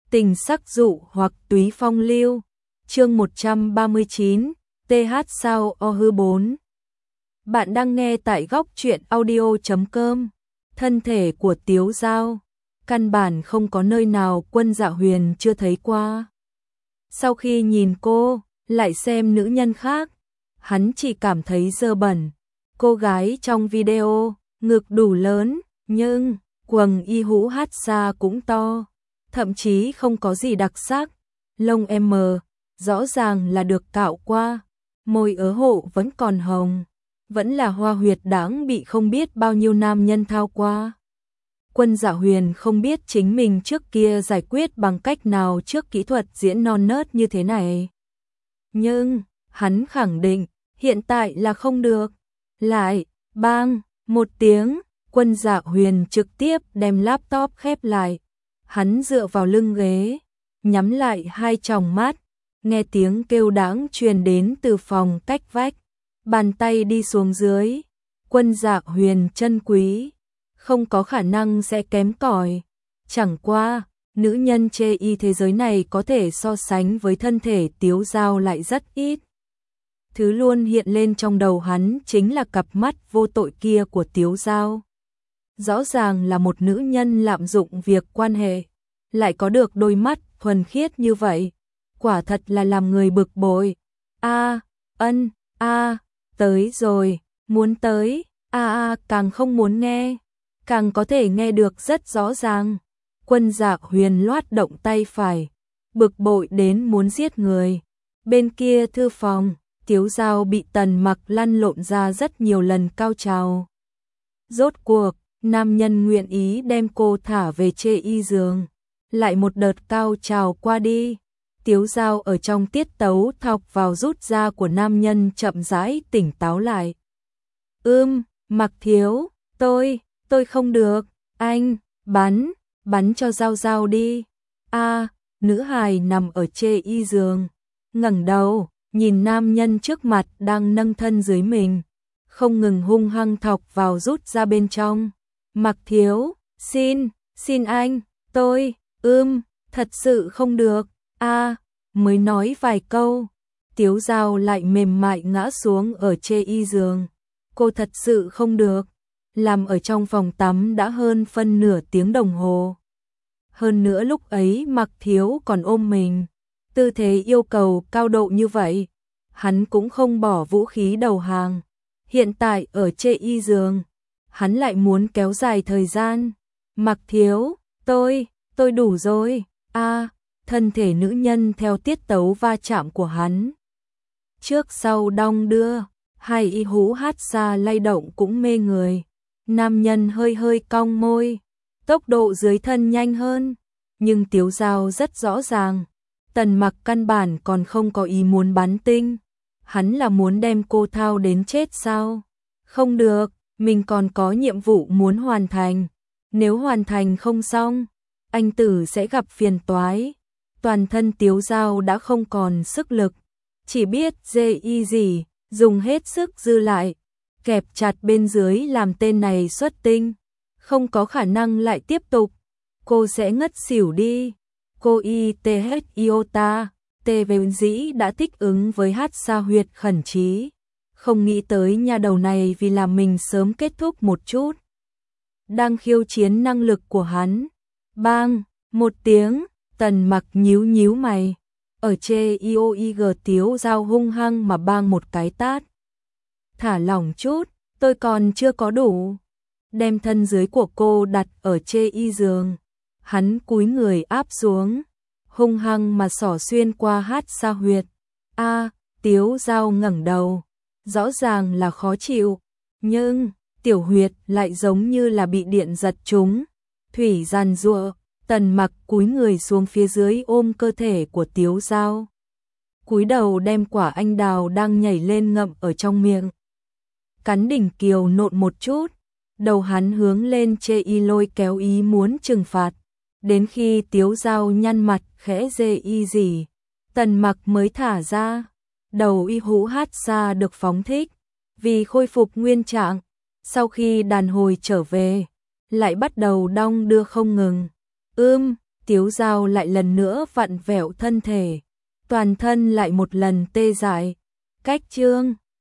Tình sắc dụ hoặc túy phong lưu. Chương 139, TH sao o hư 4. Bạn đang nghe tại góc truyện audio.com. Thân thể của Tiếu Dao, căn bản không có nơi nào Quân Dạ Huyền chưa thấy qua. Sau khi nhìn cô, lại xem nữ nhân khác, hắn chỉ cảm thấy dơ bẩn. Cô gái trong video, ngực đủ lớn, nhưng quầng y hũ hát xa cũng to. Thậm chí không có gì đặc sắc, lông M, rõ ràng là được cạo qua, môi ớ hộ vẫn còn hồng, vẫn là hoa huyệt đáng bị không biết bao nhiêu nam nhân thao qua. Quân Dạ Huyền không biết chính mình trước kia giải quyết bằng cách nào trước kỹ thuật diễn non nớt như thế này. Nhưng, hắn khẳng định, hiện tại là không được. Lại, bang, một tiếng, Quân Dạ Huyền trực tiếp đem laptop khép lại. Hắn dựa vào lưng ghế, nhắm lại hai tròng mắt, nghe tiếng kêu đáng truyền đến từ phòng cách vách. Bàn tay đi xuống dưới, Quân Dạ Huyền chân quý, không có khả năng sẽ kém cỏi. Chẳng qua, nữ nhân chê y thế giới này có thể so sánh với thân thể Tiếu Dao lại rất ít. Thứ luôn hiện lên trong đầu hắn chính là cặp mắt vô tội kia của Tiếu Dao. Rõ ràng là một nữ nhân lạm dụng việc quan hệ, lại có được đôi mắt thuần khiết như vậy, quả thật là làm người bực bội. Tới rồi, muốn tới, càng không muốn nghe, càng có thể nghe được rất rõ ràng. Quân Dạ Huyền loát động tay phải, bực bội đến muốn giết người. Bên kia thư phòng, Tiếu Dao bị Tần Mặc lăn lộn ra rất nhiều lần cao trào. Rốt cuộc, nam nhân nguyện ý đem cô thả về chê y giường. Lại một đợt cao trào qua đi, Tiếu Dao ở trong tiết tấu thọc vào rút ra của nam nhân chậm rãi tỉnh táo lại. Mặc thiếu, tôi không được, anh, bắn cho Dao Dao đi. Nữ hài nằm ở chê y giường, ngẩng đầu, nhìn nam nhân trước mặt đang nâng thân dưới mình, không ngừng hung hăng thọc vào rút ra bên trong. Mặc thiếu, xin anh, tôi, thật sự không được, mới nói vài câu, Tiếu Dao lại mềm mại ngã xuống ở chê y giường. Cô thật sự không được, làm ở trong phòng tắm đã hơn phân nửa tiếng đồng hồ. Hơn nữa lúc ấy Mặc thiếu còn ôm mình, tư thế yêu cầu cao độ như vậy, hắn cũng không bỏ vũ khí đầu hàng. Hiện tại ở chê y giường, hắn lại muốn kéo dài thời gian. Mặc thiếu, tôi đủ rồi. Thân thể nữ nhân theo tiết tấu va chạm của hắn, trước sau đong đưa, hai y hú hát xa lay động cũng mê người. Nam nhân hơi cong môi, tốc độ dưới thân nhanh hơn, nhưng Tiếu Dao rất rõ ràng, Tần Mặc căn bản còn không có ý muốn bắn tinh. Hắn là muốn đem cô thao đến chết sao? Không được, mình còn có nhiệm vụ muốn hoàn thành. Nếu hoàn thành không xong, anh tử sẽ gặp phiền toái. Toàn thân Tiếu Dao đã không còn sức lực, chỉ biết dê y gì, dùng hết sức dư lại, kẹp chặt bên dưới làm tên này xuất tinh. Không có khả năng lại tiếp tục, cô sẽ ngất xỉu đi. Cô ITH Iota, TV dĩ đã thích ứng với hát xa huyệt khẩn trí. Không nghĩ tới nha đầu này vì làm mình sớm kết thúc một chút. Đang khiêu chiến năng lực của hắn. Bang, một tiếng, Tần Mặc nhíu mày. Ở chê IOIG Tiếu Dao hung hăng mà bang một cái tát. Thả lỏng chút, tôi còn chưa có đủ. Đem thân dưới của cô đặt ở chê y giường. Hắn cúi người áp xuống, hung hăng mà xỏ xuyên qua hát xa huyệt. Tiếu Dao ngẩng đầu, rõ ràng là khó chịu, nhưng tiểu huyệt lại giống như là bị điện giật trúng. Thủy giàn giụa, Tần Mặc cúi người xuống phía dưới ôm cơ thể của Tiếu Dao. Cúi đầu đem quả anh đào đang nhảy lên ngậm ở trong miệng. Cắn đỉnh kiều nộn một chút, đầu hắn hướng lên chê y lôi kéo ý muốn trừng phạt. Đến khi Tiếu Dao nhăn mặt khẽ dê y gì, Tần Mặc mới thả ra. Đầu y hũ hát xa được phóng thích, vì khôi phục nguyên trạng. Sau khi đàn hồi trở về, lại bắt đầu đong đưa không ngừng. Tiếu Giao lại lần nữa vặn vẹo thân thể, toàn thân lại một lần tê dại. Cách chương